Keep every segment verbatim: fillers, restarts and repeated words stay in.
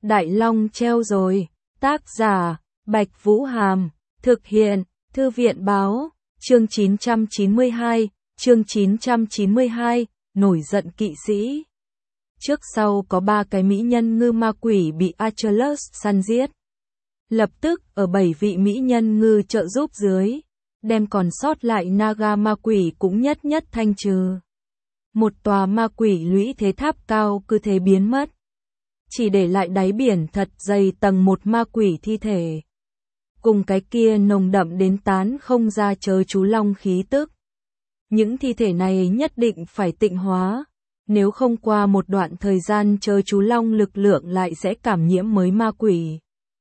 Đại Long treo rồi. Tác giả, Bạch Vũ Hàm. Thực hiện, Thư viện Báo. Chương chín trăm chín mươi hai, chương chín trăm chín mươi hai, nổi giận kỵ sĩ. Trước sau có ba cái mỹ nhân ngư ma quỷ bị Achilles săn giết. Lập tức ở bảy vị mỹ nhân ngư trợ giúp dưới, đem còn sót lại Naga ma quỷ cũng nhất nhất thanh trừ. Một tòa ma quỷ lũy thế tháp cao cứ thế biến mất. Chỉ để lại đáy biển thật dày tầng một ma quỷ thi thể. Cùng cái kia nồng đậm đến tán không ra chớ chú long khí tức. Những thi thể này nhất định phải tịnh hóa. Nếu không qua một đoạn thời gian chớ chú long lực lượng lại sẽ cảm nhiễm mới ma quỷ.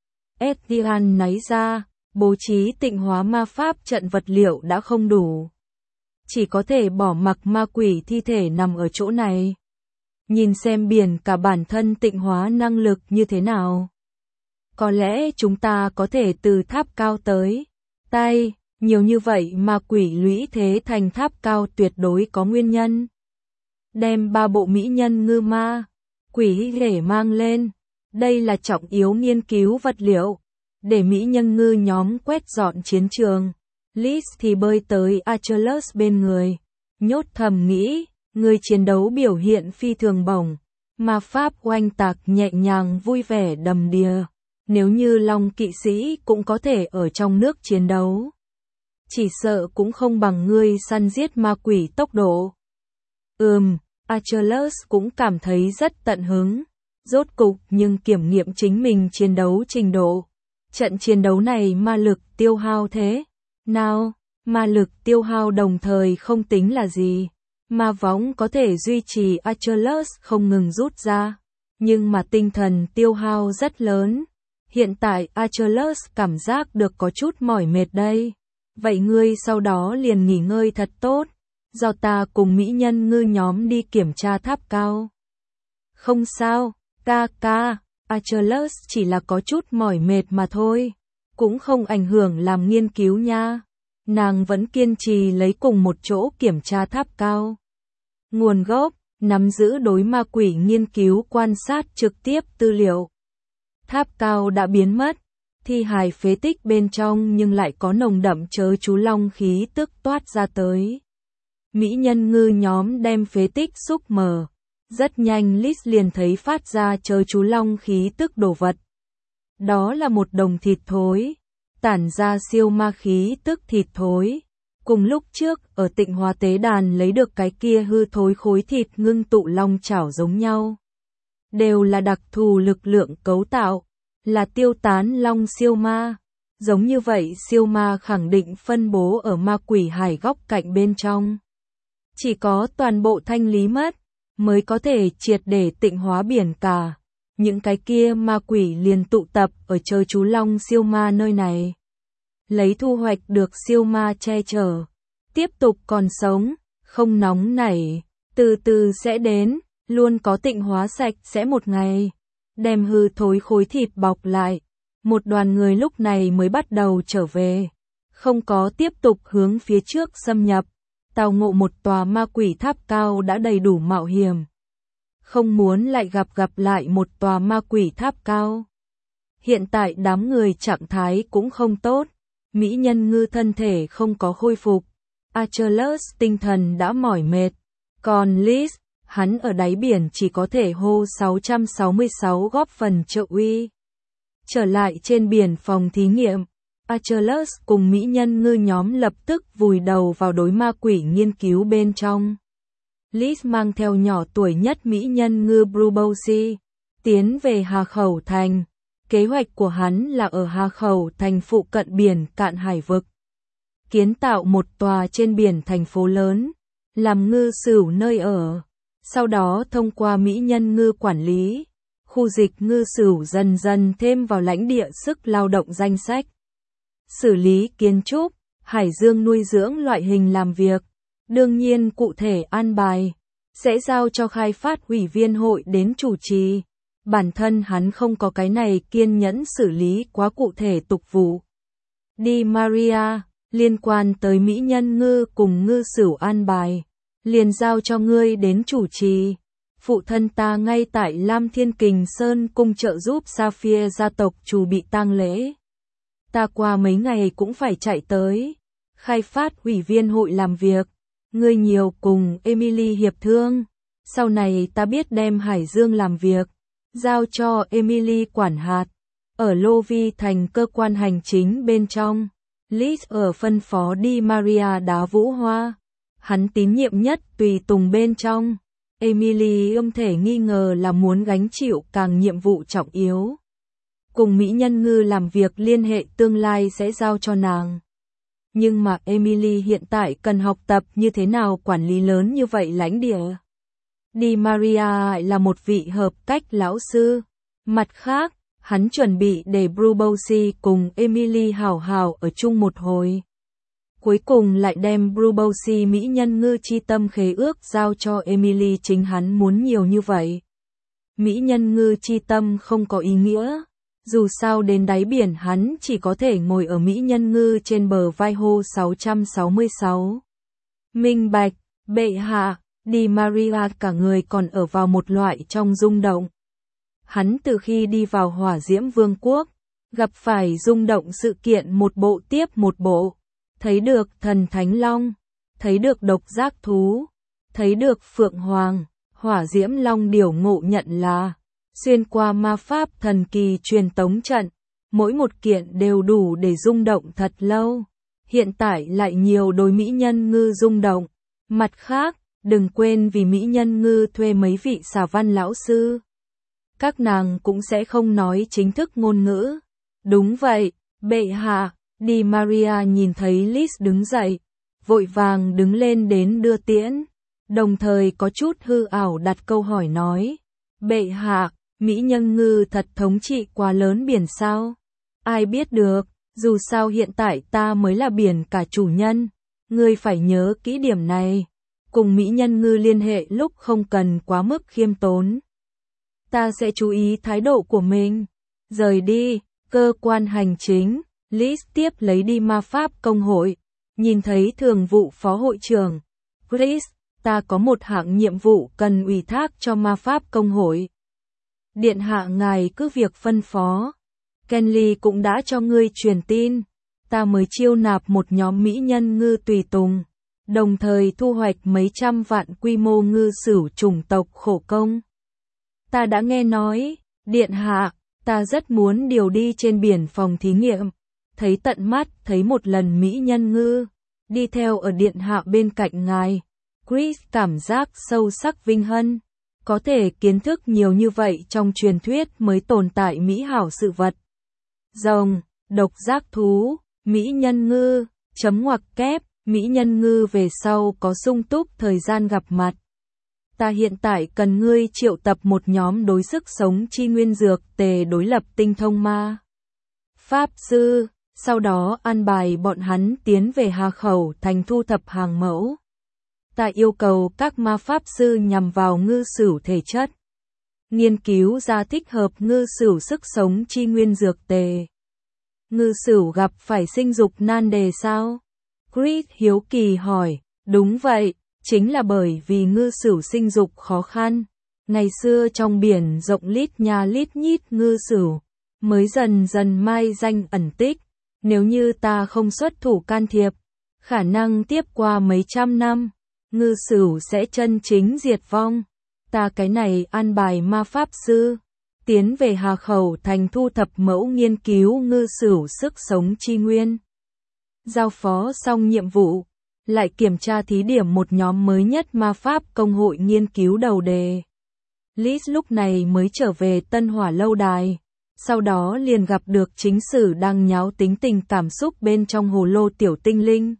Etian náy ra, bố trí tịnh hóa ma pháp trận vật liệu đã không đủ. Chỉ có thể bỏ mặc ma quỷ thi thể nằm ở chỗ này. Nhìn xem biển cả bản thân tịnh hóa năng lực như thế nào. Có lẽ chúng ta có thể từ tháp cao tới tay, nhiều như vậy mà quỷ lũy thế thành tháp cao tuyệt đối có nguyên nhân. Đem ba bộ mỹ nhân ngư ma, quỷ để mang lên. Đây là trọng yếu nghiên cứu vật liệu. Để mỹ nhân ngư nhóm quét dọn chiến trường. Liz thì bơi tới Achilles bên người. Nhốt thầm nghĩ, người chiến đấu biểu hiện phi thường bổng. Ma pháp oanh tạc nhẹ nhàng vui vẻ đầm đìa. Nếu như Long kỵ sĩ cũng có thể ở trong nước chiến đấu. Chỉ sợ cũng không bằng ngươi săn giết ma quỷ tốc độ. Ừm, Achilles cũng cảm thấy rất tận hứng. Rốt cục nhưng kiểm nghiệm chính mình chiến đấu trình độ. Trận chiến đấu này ma lực tiêu hao thế nào? Ma lực tiêu hao đồng thời không tính là gì. Ma võng có thể duy trì Achilles không ngừng rút ra. Nhưng mà tinh thần tiêu hao rất lớn. Hiện tại Achilles cảm giác được có chút mỏi mệt đây. Vậy ngươi sau đó liền nghỉ ngơi thật tốt. Do ta cùng mỹ nhân ngư nhóm đi kiểm tra tháp cao. Không sao, ca ca, Achilles chỉ là có chút mỏi mệt mà thôi. Cũng không ảnh hưởng làm nghiên cứu nha. Nàng vẫn kiên trì lấy cùng một chỗ kiểm tra tháp cao. Nguồn gốc, nắm giữ đối ma quỷ nghiên cứu quan sát trực tiếp tư liệu. Tháp cao đã biến mất, thi hài phế tích bên trong nhưng lại có nồng đậm chớ chú long khí tức toát ra tới. Mỹ nhân ngư nhóm đem phế tích xúc mở. Rất nhanh Liz liền thấy phát ra chớ chú long khí tức đồ vật. Đó là một đồng thịt thối, tản ra siêu ma khí tức thịt thối. Cùng lúc trước ở Tịnh Hóa tế đàn lấy được cái kia hư thối khối thịt ngưng tụ long chảo giống nhau. Đều là đặc thù lực lượng cấu tạo, là tiêu tán long siêu ma. Giống như vậy siêu ma khẳng định phân bố ở ma quỷ hải góc cạnh bên trong. Chỉ có toàn bộ thanh lý mất, mới có thể triệt để tịnh hóa biển cả. Những cái kia ma quỷ liền tụ tập ở chớ chú long siêu ma nơi này. Lấy thu hoạch được siêu ma che chở. Tiếp tục còn sống, không nóng nảy, từ từ sẽ đến, luôn có tịnh hóa sạch sẽ một ngày. Đem hư thối khối thịt bọc lại. Một đoàn người lúc này mới bắt đầu trở về. Không có tiếp tục hướng phía trước xâm nhập. Tào ngộ một tòa ma quỷ tháp cao đã đầy đủ mạo hiểm. Không muốn lại gặp gặp lại một tòa ma quỷ tháp cao. Hiện tại đám người trạng thái cũng không tốt. Mỹ nhân ngư thân thể không có khôi phục. Achilles tinh thần đã mỏi mệt. Còn Liz, hắn ở đáy biển chỉ có thể hô sáu trăm sáu mươi sáu góp phần trợ uy. Trở lại trên biển phòng thí nghiệm. Achilles cùng mỹ nhân ngư nhóm lập tức vùi đầu vào đối ma quỷ nghiên cứu bên trong. Liz mang theo nhỏ tuổi nhất mỹ nhân ngư Brubosi, tiến về Hà Khẩu Thành. Kế hoạch của hắn là ở Hà Khẩu Thành phụ cận biển cạn hải vực. Kiến tạo một tòa trên biển thành phố lớn, làm ngư sửu nơi ở. Sau đó thông qua mỹ nhân ngư quản lý, khu dịch ngư sửu dần dần thêm vào lãnh địa sức lao động danh sách. Xử lý kiến trúc, hải dương nuôi dưỡng loại hình làm việc. Đương nhiên cụ thể an bài, sẽ giao cho khai phát ủy viên hội đến chủ trì. Bản thân hắn không có cái này kiên nhẫn xử lý quá cụ thể tục vụ. Đi Maria, liên quan tới mỹ nhân ngư cùng ngư sửu an bài, liền giao cho ngươi đến chủ trì. phụ thân ta ngay tại Lam Thiên Kình Sơn cung trợ giúp Sapphire gia tộc chủ bị tang lễ. Ta qua mấy ngày cũng phải chạy tới. Khai phát ủy viên hội làm việc. Ngươi nhiều cùng Emily hiệp thương. Sau này ta biết đem Hải Dương làm việc. Giao cho Emily quản hạt. Ở Lô Vi thành cơ quan hành chính bên trong. Liz ở phân phó Di Maria đá vũ hoa. Hắn tín nhiệm nhất tùy tùng bên trong. Emily không thể nghi ngờ là muốn gánh chịu càng nhiệm vụ trọng yếu. Cùng Mỹ Nhân Ngư làm việc liên hệ tương lai sẽ giao cho nàng. Nhưng mà Emily hiện tại cần học tập như thế nào quản lý lớn như vậy lãnh địa. Di Maria là một vị hợp cách lão sư. Mặt khác, hắn chuẩn bị để Brubosi cùng Emily hảo hảo ở chung một hồi. Cuối cùng lại đem Brubosi Mỹ Nhân Ngư chi tâm khế ước giao cho Emily, chính hắn muốn nhiều như vậy. Mỹ Nhân Ngư chi tâm không có ý nghĩa. Dù sao đến đáy biển hắn chỉ có thể ngồi ở Mỹ Nhân Ngư trên bờ vai hô sáu trăm sáu mươi sáu. Minh bạch, bệ hạ, Di Maria cả người còn ở vào một loại trong rung động. Hắn từ khi đi vào Hỏa Diễm Vương quốc, gặp phải rung động sự kiện một bộ tiếp một bộ. Thấy được thần Thánh Long, thấy được độc giác thú, thấy được Phượng Hoàng, Hỏa Diễm Long điểu ngộ nhận là xuyên qua ma pháp thần kỳ truyền tống trận, mỗi một kiện đều đủ để rung động thật lâu. Hiện tại lại nhiều đôi Mỹ Nhân Ngư rung động. Mặt khác, đừng quên vì Mỹ Nhân Ngư thuê mấy vị xà văn lão sư. Các nàng cũng sẽ không nói chính thức ngôn ngữ. Đúng vậy, bệ hạ. Di Maria nhìn thấy Liz đứng dậy, vội vàng đứng lên đến đưa tiễn, đồng thời có chút hư ảo đặt câu hỏi nói, bệ hạ, Mỹ Nhân Ngư thật thống trị quá lớn biển sao? Ai biết được, dù sao hiện tại ta mới là biển cả chủ nhân, ngươi phải nhớ kỹ điểm này, cùng Mỹ Nhân Ngư liên hệ lúc không cần quá mức khiêm tốn. Ta sẽ chú ý thái độ của mình. Rời đi, cơ quan hành chính. Liz tiếp lấy đi ma pháp công hội, nhìn thấy thường vụ phó hội trưởng. Chris, ta có một hạng nhiệm vụ cần ủy thác cho ma pháp công hội. Điện hạ ngài cứ việc phân phó. Kenly cũng đã cho ngươi truyền tin. Ta mới chiêu nạp một nhóm Mỹ Nhân Ngư tùy tùng, đồng thời thu hoạch mấy trăm vạn quy mô ngư sửu chủng tộc khổ công. Ta đã nghe nói, điện hạ, ta rất muốn điều đi trên biển phòng thí nghiệm. Thấy tận mắt, thấy một lần Mỹ Nhân Ngư, đi theo ở điện hạ bên cạnh ngài. Chris cảm giác sâu sắc vinh hân, có thể kiến thức nhiều như vậy trong truyền thuyết mới tồn tại mỹ hảo sự vật. Rồng, độc giác thú, Mỹ Nhân Ngư, chấm ngoặc kép, Mỹ Nhân Ngư về sau có sung túc thời gian gặp mặt. Ta hiện tại cần ngươi triệu tập một nhóm đối sức sống chi nguyên dược tề đối lập tinh thông ma pháp sư. Sau đó an bài bọn hắn tiến về Hà Khẩu thành thu thập hàng mẫu. Ta yêu cầu các ma pháp sư nhằm vào ngư sửu thể chất, nghiên cứu ra thích hợp ngư sửu sức sống chi nguyên dược tề. Ngư sửu gặp phải sinh dục nan đề sao? Chris hiếu kỳ hỏi. Đúng vậy, chính là bởi vì ngư sửu sinh dục khó khăn. Ngày xưa trong biển rộng lít nha lít nhít ngư sửu, mới dần dần mai danh ẩn tích. Nếu như ta không xuất thủ can thiệp, khả năng tiếp qua mấy trăm năm, ngư sửu sẽ chân chính diệt vong. Ta cái này an bài ma pháp sư, tiến về Hà Khẩu thành thu thập mẫu nghiên cứu ngư sửu sức sống chi nguyên. Giao phó xong nhiệm vụ, lại kiểm tra thí điểm một nhóm mới nhất ma pháp công hội nghiên cứu đầu đề. Liz lúc này mới trở về Tân Hỏa lâu đài. Sau đó liền gặp được chính sử đang nháo tính tình cảm xúc bên trong hồ lô tiểu tinh linh.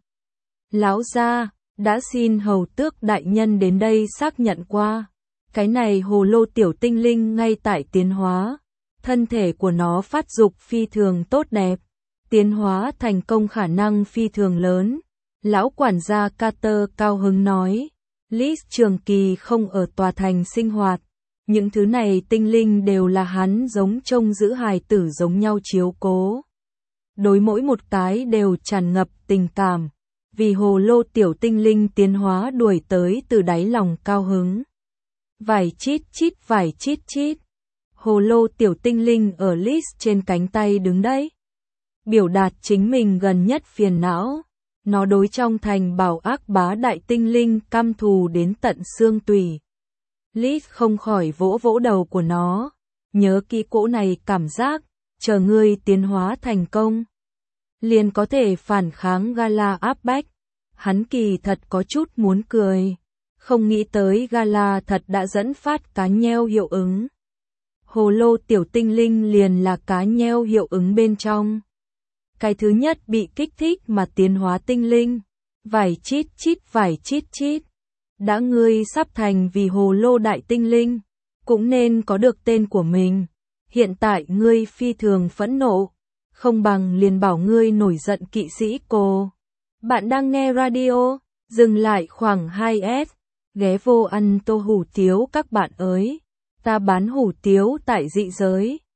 Lão gia, đã xin hầu tước đại nhân đến đây xác nhận qua. Cái này hồ lô tiểu tinh linh ngay tại tiến hóa. Thân thể của nó phát dục phi thường tốt đẹp. Tiến hóa thành công khả năng phi thường lớn. Lão quản gia Carter cao hứng nói. Liz trường kỳ không ở tòa thành sinh hoạt. Những thứ này tinh linh đều là hắn giống trông giữ hài tử giống nhau chiếu cố. Đối mỗi một cái đều tràn ngập tình cảm. Vì hồ lô tiểu tinh linh tiến hóa đuổi tới từ đáy lòng cao hứng. vải chít chít vải chít chít. Hồ lô tiểu tinh linh ở list trên cánh tay đứng đấy. Biểu đạt chính mình gần nhất phiền não. Nó đối trong thành bảo ác bá đại tinh linh căm thù đến tận xương tủy. List không khỏi vỗ vỗ đầu của nó. Nhớ kỹ cỗ này cảm giác, chờ ngươi tiến hóa thành công. Liền có thể phản kháng Gala áp bách. Hắn kỳ thật có chút muốn cười. Không nghĩ tới Gala thật đã dẫn phát cá nheo hiệu ứng. Hồ lô tiểu tinh linh liền là cá nheo hiệu ứng bên trong. Cái thứ nhất bị kích thích mà tiến hóa tinh linh. Vải chít chít vải chít chít. Đã ngươi sắp thành vì hồ lô đại tinh linh, cũng nên có được tên của mình. Hiện tại ngươi phi thường phẫn nộ, không bằng liền bảo ngươi nổi giận kỵ sĩ cô. Bạn đang nghe radio, dừng lại khoảng hai S, ghé vô ăn tô hủ tiếu các bạn ơi. Ta bán hủ tiếu tại dị giới.